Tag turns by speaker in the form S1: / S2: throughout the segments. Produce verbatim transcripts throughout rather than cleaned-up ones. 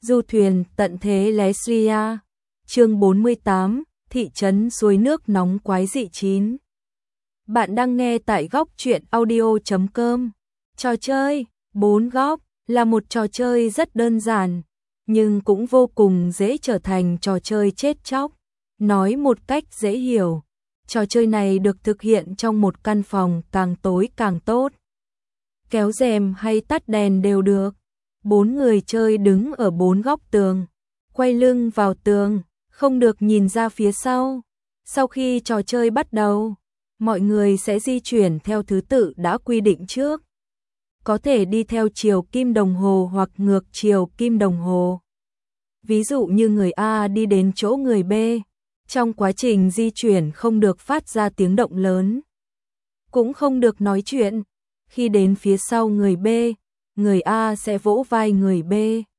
S1: Du thuyền tận thế Leslia. Chương bốn mươi tám, thị trấn suối nước nóng quái dị chín. Bạn đang nghe tại góc truyện audio chấm com. Trò chơi bốn góc là một trò chơi rất đơn giản, nhưng cũng vô cùng dễ trở thành trò chơi chết chóc. Nói một cách dễ hiểu, trò chơi này được thực hiện trong một căn phòng càng tối càng tốt. Kéo rèm hay tắt đèn đều được. Bốn người chơi đứng ở bốn góc tường, quay lưng vào tường, không được nhìn ra phía sau. Sau khi trò chơi bắt đầu, mọi người sẽ di chuyển theo thứ tự đã quy định trước. Có thể đi theo chiều kim đồng hồ hoặc ngược chiều kim đồng hồ. Ví dụ như người A đi đến chỗ người B, trong quá trình di chuyển không được phát ra tiếng động lớn, cũng không được nói chuyện. Khi đến phía sau người B, người A sẽ vỗ vai người B,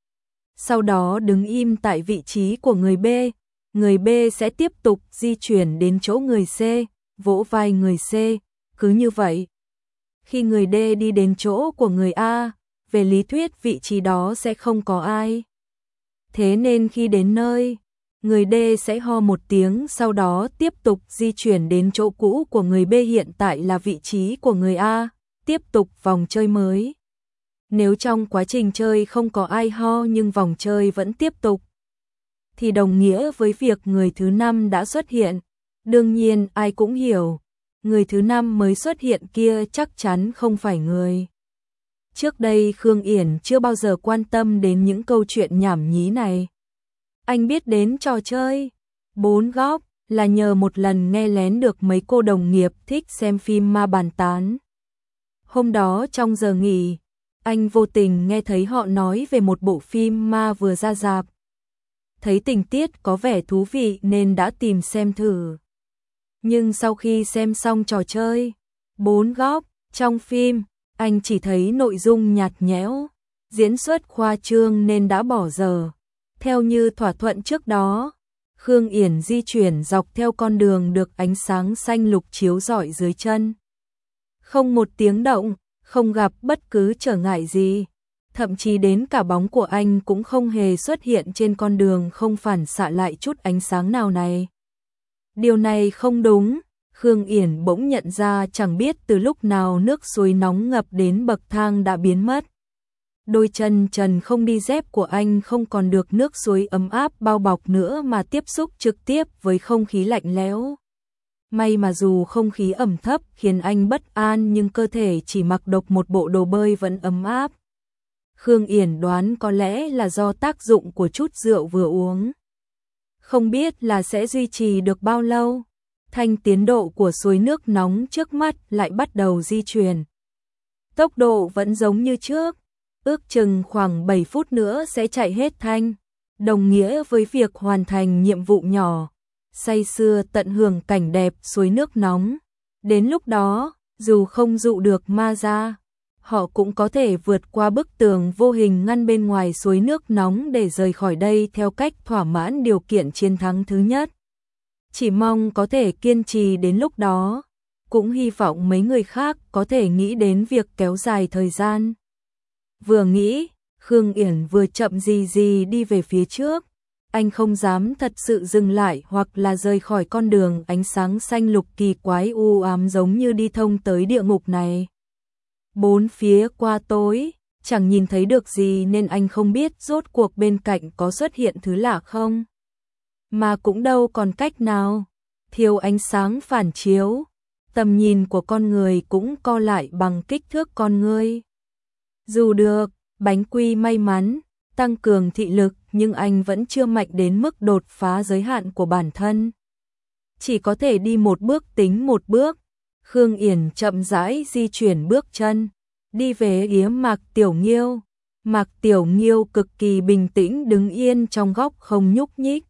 S1: sau đó đứng im tại vị trí của người B. Người B sẽ tiếp tục di chuyển đến chỗ người C, vỗ vai người C, cứ như vậy. Khi người D đi đến chỗ của người A, về lý thuyết vị trí đó sẽ không có ai. Thế nên khi đến nơi, người D sẽ ho một tiếng, sau đó tiếp tục di chuyển đến chỗ cũ của người B, hiện tại là vị trí của người A, tiếp tục vòng chơi mới. Nếu trong quá trình chơi không có ai ho nhưng vòng chơi vẫn tiếp tục, thì đồng nghĩa với việc người thứ năm đã xuất hiện. Đương nhiên ai cũng hiểu, người thứ năm mới xuất hiện kia chắc chắn không phải người. Trước đây Khương Yển chưa bao giờ quan tâm đến những câu chuyện nhảm nhí này. Anh biết đến trò chơi bốn góc là nhờ một lần nghe lén được mấy cô đồng nghiệp thích xem phim ma bàn tán. Hôm đó trong giờ nghỉ, anh vô tình nghe thấy họ nói về một bộ phim ma vừa ra rạp. Thấy tình tiết có vẻ thú vị nên đã tìm xem thử. Nhưng sau khi xem xong trò chơi bốn góc, trong phim, anh chỉ thấy nội dung nhạt nhẽo, diễn xuất khoa trương nên đã bỏ dở. Theo như thỏa thuận trước đó, Khương Yển di chuyển dọc theo con đường được ánh sáng xanh lục chiếu rọi dưới chân. Không một tiếng động, không gặp bất cứ trở ngại gì. Thậm chí đến cả bóng của anh cũng không hề xuất hiện trên con đường không phản xạ lại chút ánh sáng nào này. Điều này không đúng, Khương Yển bỗng nhận ra chẳng biết từ lúc nào nước suối nóng ngập đến bậc thang đã biến mất. Đôi chân trần không đi dép của anh không còn được nước suối ấm áp bao bọc nữa mà tiếp xúc trực tiếp với không khí lạnh lẽo. May mà dù không khí ẩm thấp khiến anh bất an nhưng cơ thể chỉ mặc độc một bộ đồ bơi vẫn ấm áp. Khương Yển đoán có lẽ là do tác dụng của chút rượu vừa uống. Không biết là sẽ duy trì được bao lâu. Thanh tiến độ của suối nước nóng trước mắt lại bắt đầu di chuyển. Tốc độ vẫn giống như trước, ước chừng khoảng bảy phút nữa sẽ chạy hết thanh, đồng nghĩa với việc hoàn thành nhiệm vụ nhỏ, say sưa tận hưởng cảnh đẹp suối nước nóng. Đến lúc đó, dù không dụ được ma ra, họ cũng có thể vượt qua bức tường vô hình ngăn bên ngoài suối nước nóng để rời khỏi đây theo cách thỏa mãn điều kiện chiến thắng thứ nhất. Chỉ mong có thể kiên trì đến lúc đó, cũng hy vọng mấy người khác có thể nghĩ đến việc kéo dài thời gian. Vừa nghĩ, Khương Yển vừa chậm gì gì đi về phía trước. Anh không dám thật sự dừng lại hoặc là rời khỏi con đường ánh sáng xanh lục kỳ quái u ám giống như đi thông tới địa ngục này. Bốn phía qua tối, chẳng nhìn thấy được gì nên anh không biết rốt cuộc bên cạnh có xuất hiện thứ lạ không. Mà cũng đâu còn cách nào, thiếu ánh sáng phản chiếu, tầm nhìn của con người cũng co lại bằng kích thước con người. Dù được, bánh quy may mắn, tăng cường thị lực nhưng anh vẫn chưa mạnh đến mức đột phá giới hạn của bản thân. Chỉ có thể đi một bước tính một bước. Khương Yển chậm rãi di chuyển bước chân, đi về phía Mạc Tiểu Nghiêu. Mạc Tiểu Nghiêu cực kỳ bình tĩnh đứng yên trong góc không nhúc nhích.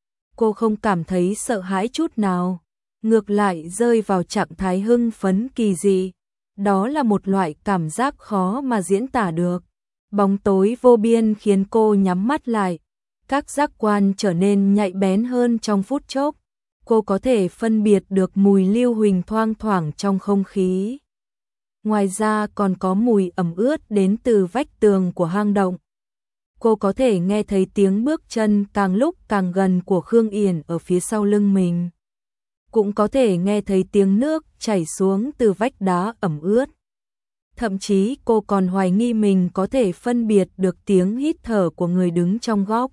S1: Cô không cảm thấy sợ hãi chút nào, ngược lại rơi vào trạng thái hưng phấn kỳ dị. Đó là một loại cảm giác khó mà diễn tả được. Bóng tối vô biên khiến cô nhắm mắt lại, các giác quan trở nên nhạy bén hơn trong phút chốc. Cô có thể phân biệt được mùi lưu huỳnh thoang thoảng trong không khí. Ngoài ra còn có mùi ẩm ướt đến từ vách tường của hang động. cô có thể nghe thấy tiếng bước chân càng lúc càng gần của Khương Yển ở phía sau lưng mình. Cũng có thể nghe thấy tiếng nước chảy xuống từ vách đá ẩm ướt. Thậm chí cô còn hoài nghi mình có thể phân biệt được tiếng hít thở của người đứng trong góc.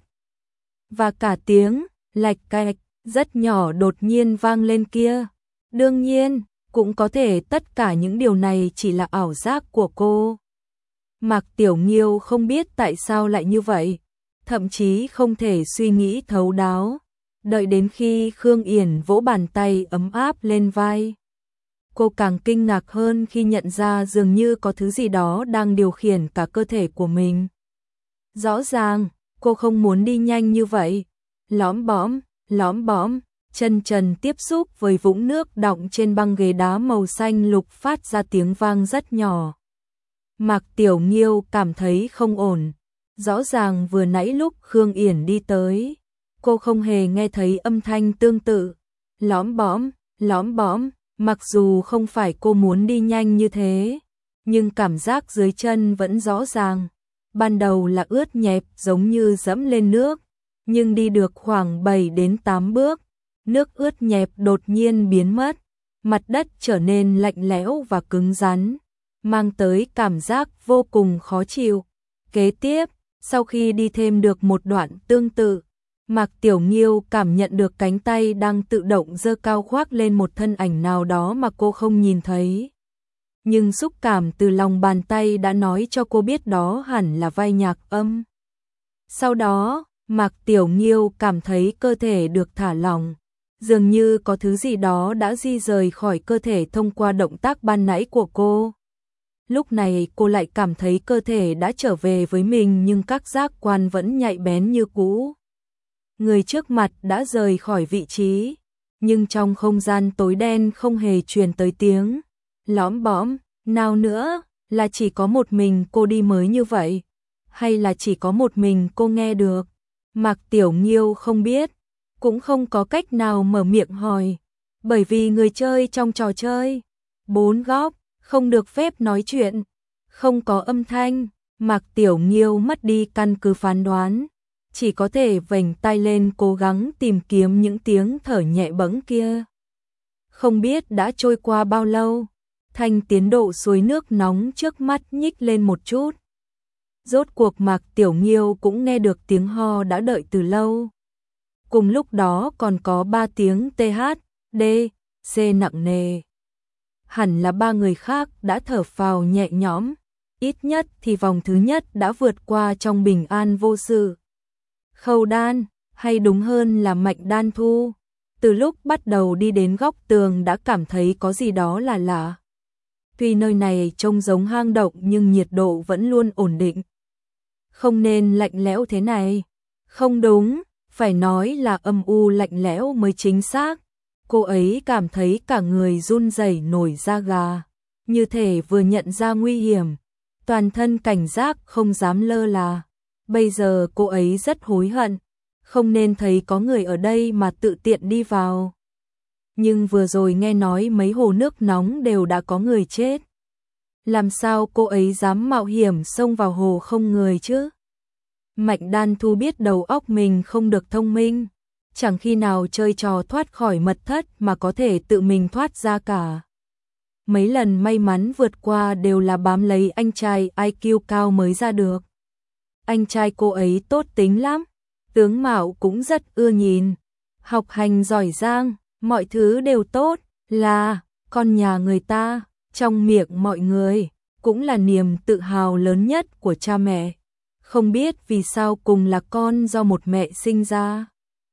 S1: Và cả tiếng lạch cạch rất nhỏ đột nhiên vang lên kia. Đương nhiên, cũng có thể tất cả những điều này chỉ là ảo giác của cô. Mạc Tiểu Nghiêu không biết tại sao lại như vậy, thậm chí không thể suy nghĩ thấu đáo. Đợi đến khi Khương Yển vỗ bàn tay ấm áp lên vai, cô càng kinh ngạc hơn khi nhận ra dường như có thứ gì đó đang điều khiển cả cơ thể của mình. Rõ ràng, cô không muốn đi nhanh như vậy. Lóm bõm, lóm bõm, chân trần tiếp xúc với vũng nước đọng trên băng ghế đá màu xanh lục phát ra tiếng vang rất nhỏ. Mạc Tiểu Nghiêu cảm thấy không ổn. Rõ ràng vừa nãy lúc Khương Yển đi tới, cô không hề nghe thấy âm thanh tương tự. Lóm bõm, lóm bõm, mặc dù không phải cô muốn đi nhanh như thế, nhưng cảm giác dưới chân vẫn rõ ràng. Ban đầu là ướt nhẹp giống như dẫm lên nước, nhưng đi được khoảng bảy đến tám bước, nước ướt nhẹp đột nhiên biến mất, mặt đất trở nên lạnh lẽo và cứng rắn, mang tới cảm giác vô cùng khó chịu. Kế tiếp, sau khi đi thêm được một đoạn tương tự, Mạc Tiểu Nghiêu cảm nhận được cánh tay đang tự động giơ cao khoác lên một thân ảnh nào đó mà cô không nhìn thấy. Nhưng xúc cảm từ lòng bàn tay đã nói cho cô biết đó hẳn là vai Nhạc Âm. Sau đó, Mạc Tiểu Nghiêu cảm thấy cơ thể được thả lỏng, dường như có thứ gì đó đã di rời khỏi cơ thể thông qua động tác ban nãy của cô. Lúc này cô lại cảm thấy cơ thể đã trở về với mình nhưng các giác quan vẫn nhạy bén như cũ. Người trước mặt đã rời khỏi vị trí, nhưng trong không gian tối đen không hề truyền tới tiếng lóm bõm nào nữa. Là chỉ có một mình cô đi mới như vậy, hay là chỉ có một mình cô nghe được? Mạc Tiểu Nghiêu không biết, cũng không có cách nào mở miệng hỏi, bởi vì người chơi trong trò chơi bốn góc không được phép nói chuyện, không có âm thanh. Mạc Tiểu Nghiêu mất đi căn cứ phán đoán, chỉ có thể vểnh tay lên cố gắng tìm kiếm những tiếng thở nhẹ bẫng kia. Không biết đã trôi qua bao lâu, thanh tiến độ suối nước nóng trước mắt nhích lên một chút. Rốt cuộc Mạc Tiểu Nghiêu cũng nghe được tiếng ho đã đợi từ lâu. Cùng lúc đó còn có ba tiếng tê hát, đê, xê nặng nề. Hẳn là ba người khác đã thở phào nhẹ nhõm, ít nhất thì vòng thứ nhất đã vượt qua trong bình an vô sự. Khâu Đan, hay đúng hơn là Mạnh Đan Thu, từ lúc bắt đầu đi đến góc tường đã cảm thấy có gì đó là lạ. Tuy nơi này trông giống hang động nhưng nhiệt độ vẫn luôn ổn định. Không nên lạnh lẽo thế này. Không đúng, phải nói là âm u lạnh lẽo mới chính xác. Cô ấy cảm thấy cả người run rẩy nổi da gà, như thể vừa nhận ra nguy hiểm, toàn thân cảnh giác không dám lơ là. Bây giờ cô ấy rất hối hận, không nên thấy có người ở đây mà tự tiện đi vào. Nhưng vừa rồi nghe nói mấy hồ nước nóng đều đã có người chết. Làm sao cô ấy dám mạo hiểm xông vào hồ không người chứ? Mạnh Đan Thu biết đầu óc mình không được thông minh, chẳng khi nào chơi trò thoát khỏi mật thất mà có thể tự mình thoát ra cả. Mấy lần may mắn vượt qua đều là bám lấy anh trai i kiu cao mới ra được. Anh trai cô ấy tốt tính lắm, tướng mạo cũng rất ưa nhìn, học hành giỏi giang, mọi thứ đều tốt, là con nhà người ta, trong miệng mọi người, cũng là niềm tự hào lớn nhất của cha mẹ. Không biết vì sao cùng là con do một mẹ sinh ra,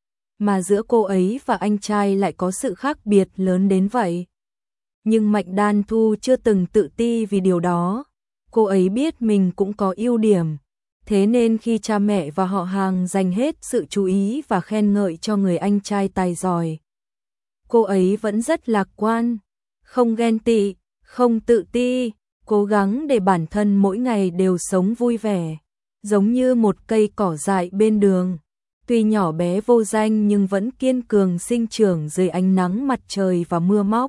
S1: mà giữa cô ấy và anh trai lại có sự khác biệt lớn đến vậy. Nhưng Mạnh Đan Thu chưa từng tự ti vì điều đó, cô ấy biết mình cũng có ưu điểm. Thế nên khi cha mẹ và họ hàng dành hết sự chú ý và khen ngợi cho người anh trai tài giỏi, cô ấy vẫn rất lạc quan, không ghen tị, không tự ti, cố gắng để bản thân mỗi ngày đều sống vui vẻ, giống như một cây cỏ dại bên đường, tuy nhỏ bé vô danh nhưng vẫn kiên cường sinh trưởng dưới ánh nắng mặt trời và mưa móc.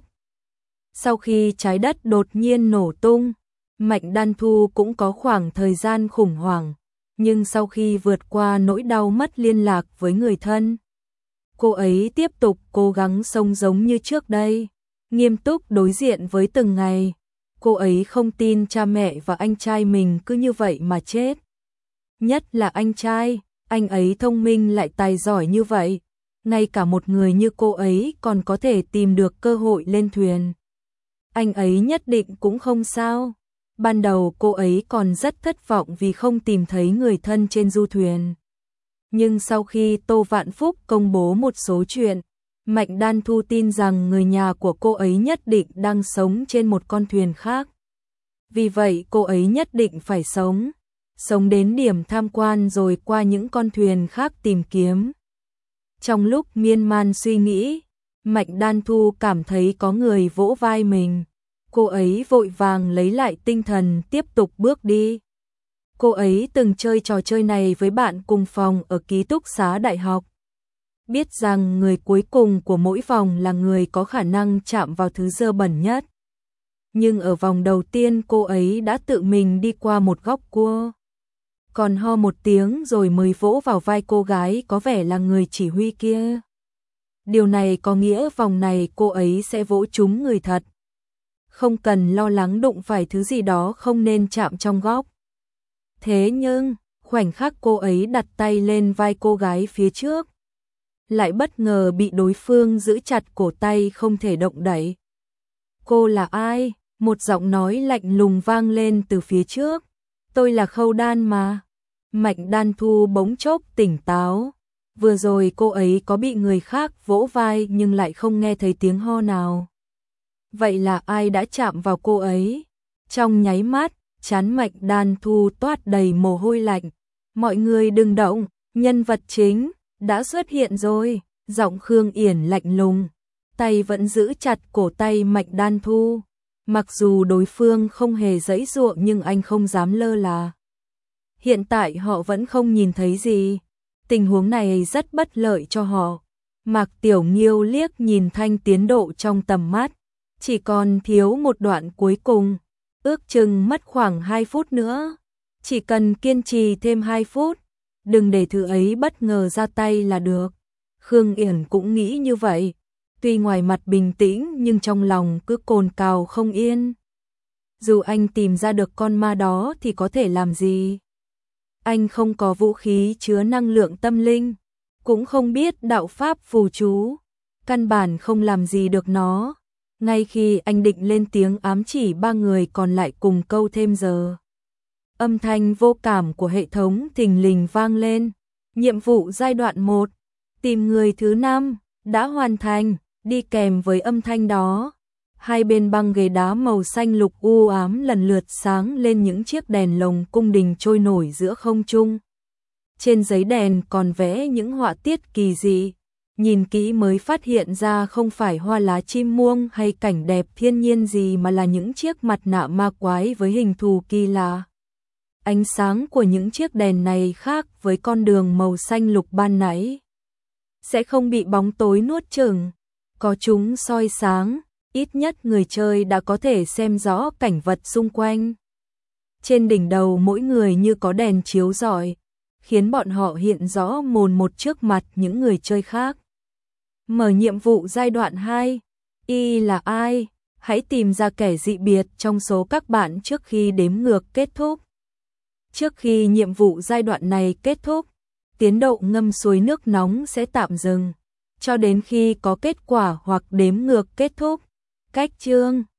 S1: Sau khi trái đất đột nhiên nổ tung, Mạnh Đan Thu cũng có khoảng thời gian khủng hoảng. Nhưng sau khi vượt qua nỗi đau mất liên lạc với người thân, cô ấy tiếp tục cố gắng sống giống như trước đây, nghiêm túc đối diện với từng ngày. Cô ấy không tin cha mẹ và anh trai mình cứ như vậy mà chết. Nhất là anh trai, anh ấy thông minh lại tài giỏi như vậy, ngay cả một người như cô ấy còn có thể tìm được cơ hội lên thuyền. Anh ấy nhất định cũng không sao. Ban đầu cô ấy còn rất thất vọng vì không tìm thấy người thân trên du thuyền. Nhưng sau khi Tô Vạn Phúc công bố một số chuyện, Mạnh Đan Thu tin rằng người nhà của cô ấy nhất định đang sống trên một con thuyền khác. Vì vậy cô ấy nhất định phải sống, sống đến điểm tham quan rồi qua những con thuyền khác tìm kiếm. Trong lúc miên man suy nghĩ, Mạnh Đan Thu cảm thấy có người vỗ vai mình. Cô ấy vội vàng lấy lại tinh thần tiếp tục bước đi. Cô ấy từng chơi trò chơi này với bạn cùng phòng ở ký túc xá đại học. Biết rằng người cuối cùng của mỗi vòng là người có khả năng chạm vào thứ dơ bẩn nhất. Nhưng ở vòng đầu tiên cô ấy đã tự mình đi qua một góc cua. Còn ho một tiếng rồi mới vỗ vào vai cô gái có vẻ là người chỉ huy kia. Điều này có nghĩa vòng này cô ấy sẽ vỗ trúng người thật. Không cần lo lắng đụng phải thứ gì đó không nên chạm trong góc. Thế nhưng, khoảnh khắc cô ấy đặt tay lên vai cô gái phía trước, lại bất ngờ bị đối phương giữ chặt cổ tay không thể động đậy. Cô là ai? Một giọng nói lạnh lùng vang lên từ phía trước. Tôi là Khâu Đan mà. Mạnh Đan Thu bỗng chốc tỉnh táo. Vừa rồi cô ấy có bị người khác vỗ vai nhưng lại không nghe thấy tiếng ho nào. Vậy là ai đã chạm vào cô ấy? Trong nháy mắt, trán Mạnh Đan Thu toát đầy mồ hôi lạnh. Mọi người đừng động, nhân vật chính đã xuất hiện rồi. Giọng Khương Yển lạnh lùng, tay vẫn giữ chặt cổ tay Mạnh Đan Thu. Mặc dù đối phương không hề giãy giụa nhưng anh không dám lơ là. Hiện tại họ vẫn không nhìn thấy gì. Tình huống này rất bất lợi cho họ. Mạc Tiểu Nghiêu liếc nhìn Thanh tiến độ trong tầm mắt. Chỉ còn thiếu một đoạn cuối cùng. Ước chừng mất khoảng hai phút nữa. Chỉ cần kiên trì thêm hai phút. Đừng để thứ ấy bất ngờ ra tay là được. Khương Yển cũng nghĩ như vậy. Tuy ngoài mặt bình tĩnh nhưng trong lòng cứ cồn cào không yên. Dù anh tìm ra được con ma đó thì có thể làm gì? Anh không có vũ khí chứa năng lượng tâm linh, cũng không biết đạo pháp phù chú, căn bản không làm gì được nó. Ngay khi anh định lên tiếng ám chỉ ba người còn lại cùng câu thêm giờ, âm thanh vô cảm của hệ thống thình lình vang lên. Nhiệm vụ giai đoạn một, tìm người thứ năm, đã hoàn thành. Đi kèm với âm thanh đó, hai bên băng ghế đá màu xanh lục u ám lần lượt sáng lên những chiếc đèn lồng cung đình trôi nổi giữa không trung. Trên giấy đèn còn vẽ những họa tiết kỳ dị, nhìn kỹ mới phát hiện ra không phải hoa lá chim muông hay cảnh đẹp thiên nhiên gì mà là những chiếc mặt nạ ma quái với hình thù kỳ lạ. Ánh sáng của những chiếc đèn này khác với con đường màu xanh lục ban nãy, sẽ không bị bóng tối nuốt chửng. Có chúng soi sáng, ít nhất người chơi đã có thể xem rõ cảnh vật xung quanh. Trên đỉnh đầu mỗi người như có đèn chiếu rọi, khiến bọn họ hiện rõ mồn một trước mặt những người chơi khác. Mở nhiệm vụ giai đoạn hai, Y là ai? Hãy tìm ra kẻ dị biệt trong số các bạn trước khi đếm ngược kết thúc. Trước khi nhiệm vụ giai đoạn này kết thúc, tiến độ ngâm suối nước nóng sẽ tạm dừng cho đến khi có kết quả hoặc đếm ngược kết thúc. Cách chương